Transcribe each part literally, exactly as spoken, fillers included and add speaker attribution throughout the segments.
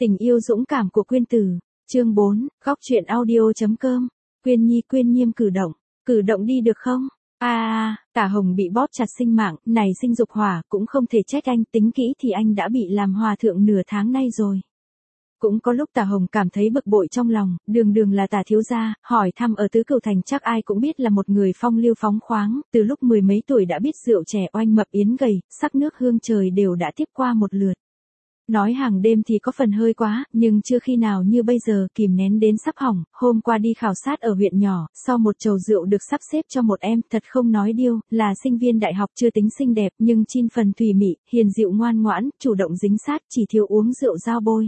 Speaker 1: Tình yêu dũng cảm của Quyên Tử, chương bốn, góc truyện audio chấm com. Quyên Nhi Quyên Nhiêm cử động, cử động đi được không? À, à, Tả Hồng bị bóp chặt sinh mạng, này sinh dục hỏa, cũng không thể trách anh, tính kỹ thì anh đã bị làm hòa thượng nửa tháng nay rồi. Cũng có lúc Tả Hồng cảm thấy bực bội trong lòng, đường đường là Tả thiếu gia, hỏi thăm ở Tứ Cửu Thành chắc ai cũng biết là một người phong lưu phóng khoáng, từ lúc mười mấy tuổi đã biết rượu chè oanh mập yến gầy, sắc nước hương trời đều đã tiếp qua một lượt. Nói hàng đêm thì có phần hơi quá, nhưng chưa khi nào như bây giờ kìm nén đến sắp hỏng. Hôm qua đi khảo sát ở huyện nhỏ, sau một chầu rượu được sắp xếp cho một em, thật không nói điêu, là sinh viên đại học chưa tính xinh đẹp nhưng chin phần thùy mị, hiền dịu ngoan ngoãn, chủ động dính sát, chỉ thiếu uống rượu giao bôi.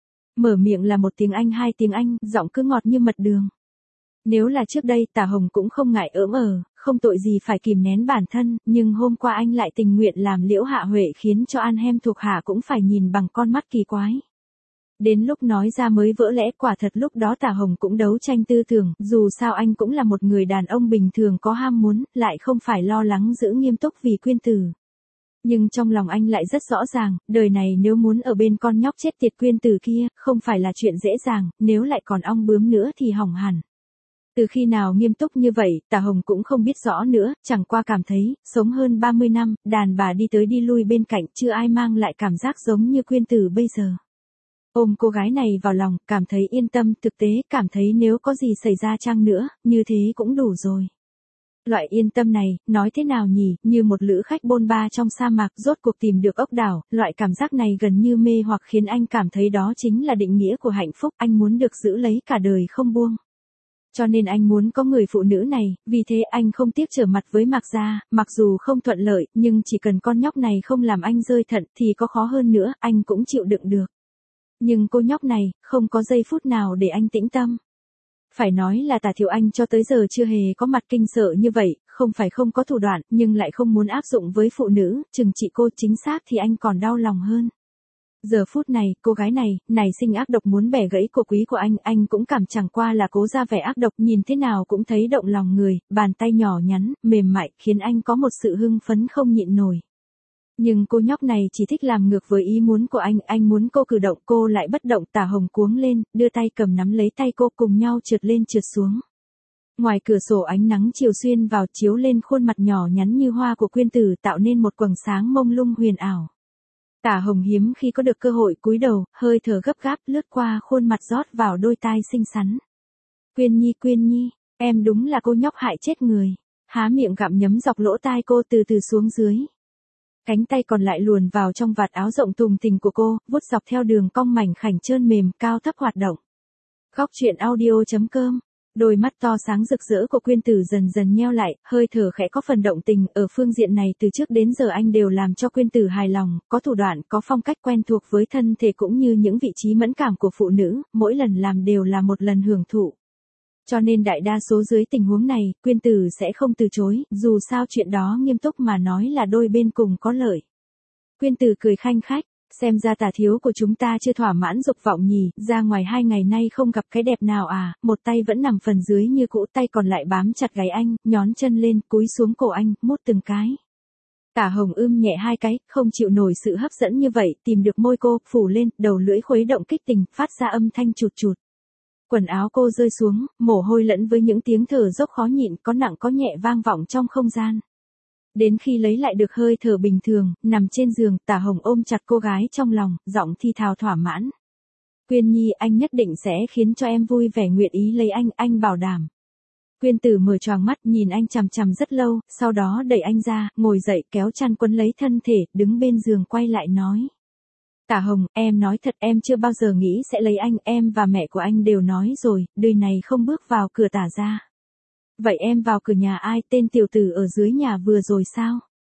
Speaker 1: Mở miệng là một tiếng Anh hai tiếng Anh, giọng cứ ngọt như mật đường. Nếu là trước đây Tả Hồng cũng không ngại ỡm ờ, không tội gì phải kìm nén bản thân, nhưng hôm qua anh lại tình nguyện làm Liễu Hạ Huệ khiến cho An Hem thuộc hạ cũng phải nhìn bằng con mắt kỳ quái. Đến lúc nói ra mới vỡ lẽ, quả thật lúc đó Tả Hồng cũng đấu tranh tư tưởng, dù sao anh cũng là một người đàn ông bình thường có ham muốn, lại không phải lo lắng giữ nghiêm túc vì Quyên Tử. Nhưng trong lòng anh lại rất rõ ràng, đời này nếu muốn ở bên con nhóc chết tiệt Quyên Tử kia, không phải là chuyện dễ dàng, nếu lại còn ong bướm nữa thì hỏng hẳn. Từ khi nào nghiêm túc như vậy, Tả Hồng cũng không biết rõ nữa, chẳng qua cảm thấy, sống hơn ba mươi năm, đàn bà đi tới đi lui bên cạnh, chưa ai mang lại cảm giác giống như Quyên Tử bây giờ. Ôm cô gái này vào lòng, cảm thấy yên tâm, thực tế, cảm thấy nếu có gì xảy ra chăng nữa, như thế cũng đủ rồi. Loại yên tâm này, nói thế nào nhỉ, như một lữ khách bôn ba trong sa mạc rốt cuộc tìm được ốc đảo, loại cảm giác này gần như mê hoặc khiến anh cảm thấy đó chính là định nghĩa của hạnh phúc, anh muốn được giữ lấy cả đời không buông. Cho nên anh muốn có người phụ nữ này, vì thế anh không tiếc trở mặt với Mạc Gia, mặc dù không thuận lợi, nhưng chỉ cần con nhóc này không làm anh rơi thận thì có khó hơn nữa, anh cũng chịu đựng được. Nhưng cô nhóc này, không có giây phút nào để anh tĩnh tâm. Phải nói là Tả Thiệu Anh cho tới giờ chưa hề có mặt kinh sợ như vậy, không phải không có thủ đoạn, nhưng lại không muốn áp dụng với phụ nữ, chừng trị cô chính xác thì anh còn đau lòng hơn. Giờ phút này, cô gái này, này sinh ác độc muốn bẻ gãy cổ quý của anh, anh cũng cảm chẳng qua là cố ra vẻ ác độc, nhìn thế nào cũng thấy động lòng người, bàn tay nhỏ nhắn, mềm mại, khiến anh có một sự hưng phấn không nhịn nổi. Nhưng cô nhóc này chỉ thích làm ngược với ý muốn của anh, anh muốn cô cử động, cô lại bất động. Tả Hồng cuống lên, đưa tay cầm nắm lấy tay cô, cùng nhau trượt lên trượt xuống. Ngoài cửa sổ ánh nắng chiều xuyên vào, chiếu lên khuôn mặt nhỏ nhắn như hoa của Quyên Tử, tạo nên một quầng sáng mông lung huyền ảo. Tả Hồng hiếm khi có được cơ hội cúi đầu, hơi thở gấp gáp lướt qua khuôn mặt rót vào đôi tai xinh xắn. Quyên Nhi Quyên Nhi, em đúng là cô nhóc hại chết người. Há miệng gặm nhấm dọc lỗ tai cô từ từ xuống dưới. Cánh tay còn lại luồn vào trong vạt áo rộng thùng thình của cô, vuốt dọc theo đường cong mảnh khảnh trơn mềm, cao thấp hoạt động. Góc truyện audio chấm com. Đôi mắt to sáng rực rỡ của Quyên Tử dần dần nheo lại, hơi thở khẽ có phần động tình, ở phương diện này từ trước đến giờ anh đều làm cho Quyên Tử hài lòng, có thủ đoạn, có phong cách quen thuộc với thân thể cũng như những vị trí mẫn cảm của phụ nữ, mỗi lần làm đều là một lần hưởng thụ. Cho nên đại đa số dưới tình huống này, Quyên Tử sẽ không từ chối, dù sao chuyện đó nghiêm túc mà nói là đôi bên cùng có lợi. Quyên Tử cười khanh khách. Xem ra Tả thiếu của chúng ta chưa thỏa mãn dục vọng nhỉ, ra ngoài hai ngày nay không gặp cái đẹp nào à, một tay vẫn nằm phần dưới như cũ, tay còn lại bám chặt gáy anh, nhón chân lên, cúi xuống cổ anh, mút từng cái. Tả Hồng ưm nhẹ hai cái, không chịu nổi sự hấp dẫn như vậy, tìm được môi cô, phủ lên, đầu lưỡi khuấy động kích tình, phát ra âm thanh chụt chụt. Quần áo cô rơi xuống, mồ hôi lẫn với những tiếng thở dốc khó nhịn, có nặng có nhẹ vang vọng trong không gian. Đến khi lấy lại được hơi thở bình thường, nằm trên giường, Tả Hồng ôm chặt cô gái trong lòng, giọng thi thào thỏa mãn. Quyên Nhi, anh nhất định sẽ khiến cho em vui vẻ, nguyện ý lấy anh, anh bảo đảm. Quyên Tử mở choàng mắt nhìn anh chằm chằm rất lâu, sau đó đẩy anh ra, ngồi dậy kéo chăn quấn lấy thân thể, đứng bên giường quay lại nói. Tả Hồng, em nói thật, em chưa bao giờ nghĩ sẽ lấy anh, em và mẹ của anh đều nói rồi, đời này không bước vào cửa Tả gia. Vậy em vào cửa nhà ai, tên tiểu tử ở dưới nhà vừa rồi sao?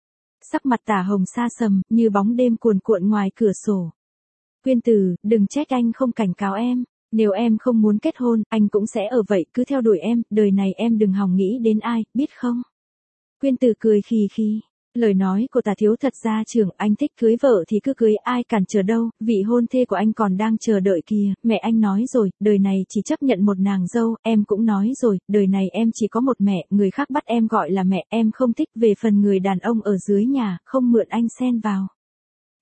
Speaker 1: Sắc mặt Tả Hồng xa sầm, như bóng đêm cuồn cuộn ngoài cửa sổ. Quyên Tử, đừng trách anh không cảnh cáo em, nếu em không muốn kết hôn, anh cũng sẽ ở vậy, cứ theo đuổi em, đời này em đừng hòng nghĩ đến ai, biết không? Quyên Tử cười khì khì. Lời nói của Tả thiếu thật ra trưởng, anh thích cưới vợ thì cứ cưới, ai cản trở đâu, vị hôn thê của anh còn đang chờ đợi kìa, mẹ anh nói rồi, đời này chỉ chấp nhận một nàng dâu, em cũng nói rồi, đời này em chỉ có một mẹ, người khác bắt em gọi là mẹ, em không thích, về phần người đàn ông ở dưới nhà, không mượn anh xen vào.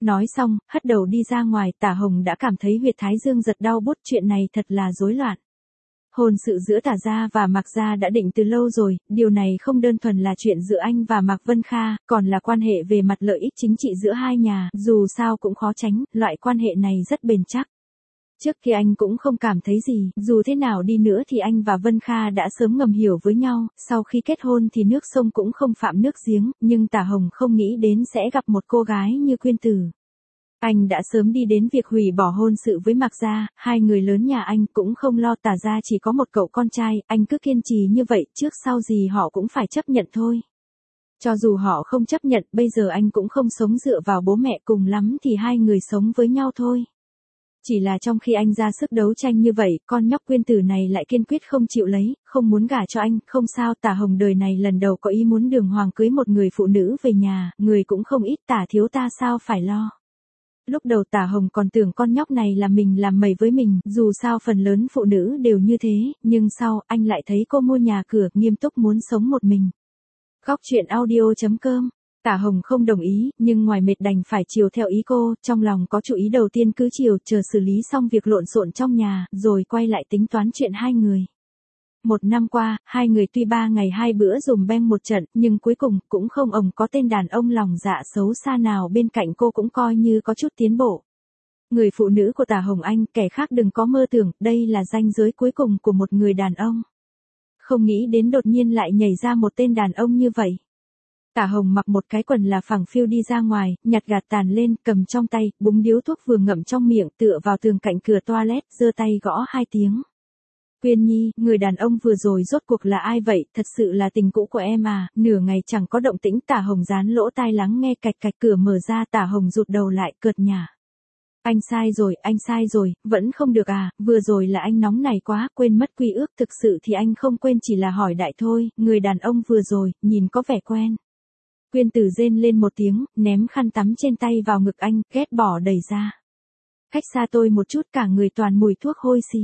Speaker 1: Nói xong, hất đầu đi ra ngoài, Tả Hồng đã cảm thấy huyệt thái dương giật đau bút, chuyện này thật là rối loạn. Hôn sự giữa Tả gia và Mạc gia đã định từ lâu rồi, điều này không đơn thuần là chuyện giữa anh và Mạc Vân Kha, còn là quan hệ về mặt lợi ích chính trị giữa hai nhà, dù sao cũng khó tránh, loại quan hệ này rất bền chắc. Trước khi anh cũng không cảm thấy gì, dù thế nào đi nữa thì anh và Vân Kha đã sớm ngầm hiểu với nhau, sau khi kết hôn thì nước sông cũng không phạm nước giếng, nhưng Tả Hồng không nghĩ đến sẽ gặp một cô gái như Quyên Tử. Anh đã sớm đi đến việc hủy bỏ hôn sự với Mạc gia, hai người lớn nhà anh cũng không lo, Tả gia chỉ có một cậu con trai, anh cứ kiên trì như vậy, trước sau gì họ cũng phải chấp nhận thôi. Cho dù họ không chấp nhận, bây giờ anh cũng không sống dựa vào bố mẹ, cùng lắm thì hai người sống với nhau thôi. Chỉ là trong khi anh ra sức đấu tranh như vậy, con nhóc Quyên Tử này lại kiên quyết không chịu lấy, không muốn gả cho anh, không sao, Tả Hồng đời này lần đầu có ý muốn đường hoàng cưới một người phụ nữ về nhà, người cũng không ít, Tả thiếu ta sao phải lo. Lúc đầu Tả Hồng còn tưởng con nhóc này là mình làm mẩy với mình, dù sao phần lớn phụ nữ đều như thế, nhưng sau, anh lại thấy cô mua nhà cửa, nghiêm túc muốn sống một mình. Góc truyện audio chấm com. Tả Hồng không đồng ý, nhưng ngoài mệt đành phải chiều theo ý cô, trong lòng có chủ ý đầu tiên cứ chiều, chờ xử lý xong việc lộn xộn trong nhà, rồi quay lại tính toán chuyện hai người. Một năm qua, hai người tuy ba ngày hai bữa dùm beng một trận, nhưng cuối cùng, cũng không ổng có tên đàn ông lòng dạ xấu xa nào bên cạnh cô, cũng coi như có chút tiến bộ. Người phụ nữ của Tả Hồng Anh, kẻ khác đừng có mơ tưởng, đây là ranh giới cuối cùng của một người đàn ông. Không nghĩ đến đột nhiên lại nhảy ra một tên đàn ông như vậy. Tả Hồng mặc một cái quần là phẳng phiu đi ra ngoài, nhặt gạt tàn lên, cầm trong tay, búng điếu thuốc vừa ngậm trong miệng, tựa vào tường cạnh cửa toilet, giơ tay gõ hai tiếng. Quyên Nhi, người đàn ông vừa rồi rốt cuộc là ai vậy, thật sự là tình cũ của em à, nửa ngày chẳng có động tĩnh, Tả Hồng dán lỗ tai lắng nghe, cạch cạch, cửa mở ra, Tả Hồng rụt đầu lại, cợt nhả. Anh sai rồi, anh sai rồi, vẫn không được à, vừa rồi là anh nóng này quá, quên mất quy ước, thực sự thì anh không quên, chỉ là hỏi đại thôi, người đàn ông vừa rồi, nhìn có vẻ quen. Quyên Tử rên lên một tiếng, ném khăn tắm trên tay vào ngực anh, ghét bỏ đẩy ra. Cách xa tôi một chút, cả người toàn mùi thuốc hôi xì.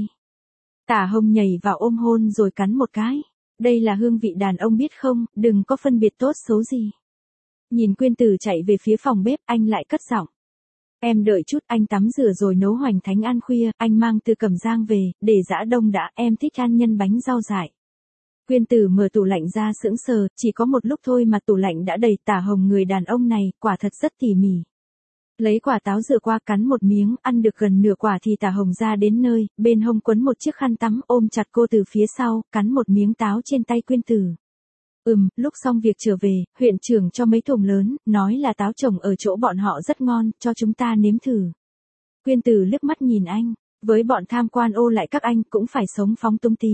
Speaker 1: Tả Hồng nhảy vào ôm hôn rồi cắn một cái. Đây là hương vị đàn ông biết không, đừng có phân biệt tốt xấu gì. Nhìn Quyên Tử chạy về phía phòng bếp, anh lại cất giọng. Em đợi chút, anh tắm rửa rồi nấu hoành thánh ăn khuya, anh mang từ Cẩm Giang về, để giã đông đã, em thích ăn nhân bánh rau dại. Quyên Tử mở tủ lạnh ra sững sờ, chỉ có một lúc thôi mà tủ lạnh đã đầy. Tả Hồng người đàn ông này, quả thật rất tỉ mỉ. Lấy quả táo rửa qua cắn một miếng, ăn được gần nửa quả thì Tả Hồng ra đến nơi, bên hông quấn một chiếc khăn tắm, ôm chặt cô từ phía sau, cắn một miếng táo trên tay Quyên Tử. Ừm, lúc xong việc trở về, huyện trưởng cho mấy thùng lớn, nói là táo trồng ở chỗ bọn họ rất ngon, cho chúng ta nếm thử. Quyên Tử liếc mắt nhìn anh, với bọn tham quan ô lại các anh cũng phải sống phóng túng tí.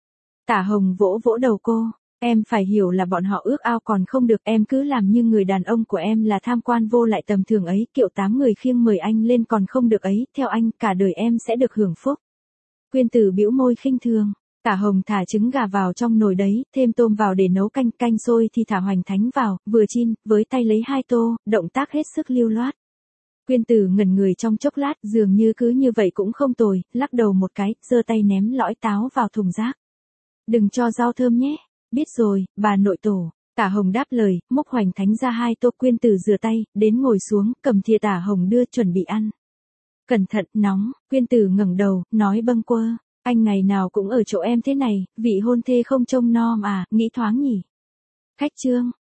Speaker 1: Tả Hồng vỗ vỗ đầu cô, em phải hiểu là bọn họ ước ao còn không được, em cứ làm như người đàn ông của em là tham quan vô lại tầm thường ấy, kiệu tám người khiêng mời anh lên còn không được ấy, theo anh, cả đời em sẽ được hưởng phúc. Quyên Tử bĩu môi khinh thường. Tả Hồng thả trứng gà vào trong nồi đấy, thêm tôm vào để nấu canh, canh sôi thì thả hoành thánh vào, vừa chin, với tay lấy hai tô, động tác hết sức lưu loát. Quyên Tử ngẩn người trong chốc lát, dường như cứ như vậy cũng không tồi, lắc đầu một cái, giơ tay ném lõi táo vào thùng rác. Đừng cho rau thơm nhé. Biết rồi, bà nội tổ. Tả Hồng đáp lời, múc hoành thánh ra hai tô. Quyên Tử rửa tay, đến ngồi xuống, cầm thìa Tả Hồng đưa chuẩn bị ăn. Cẩn thận, nóng. Quyên Tử ngẩng đầu, nói bâng quơ. Anh ngày nào cũng ở chỗ em thế này, vị hôn thê không trông nom à, nghĩ thoáng nhỉ. Khách trương.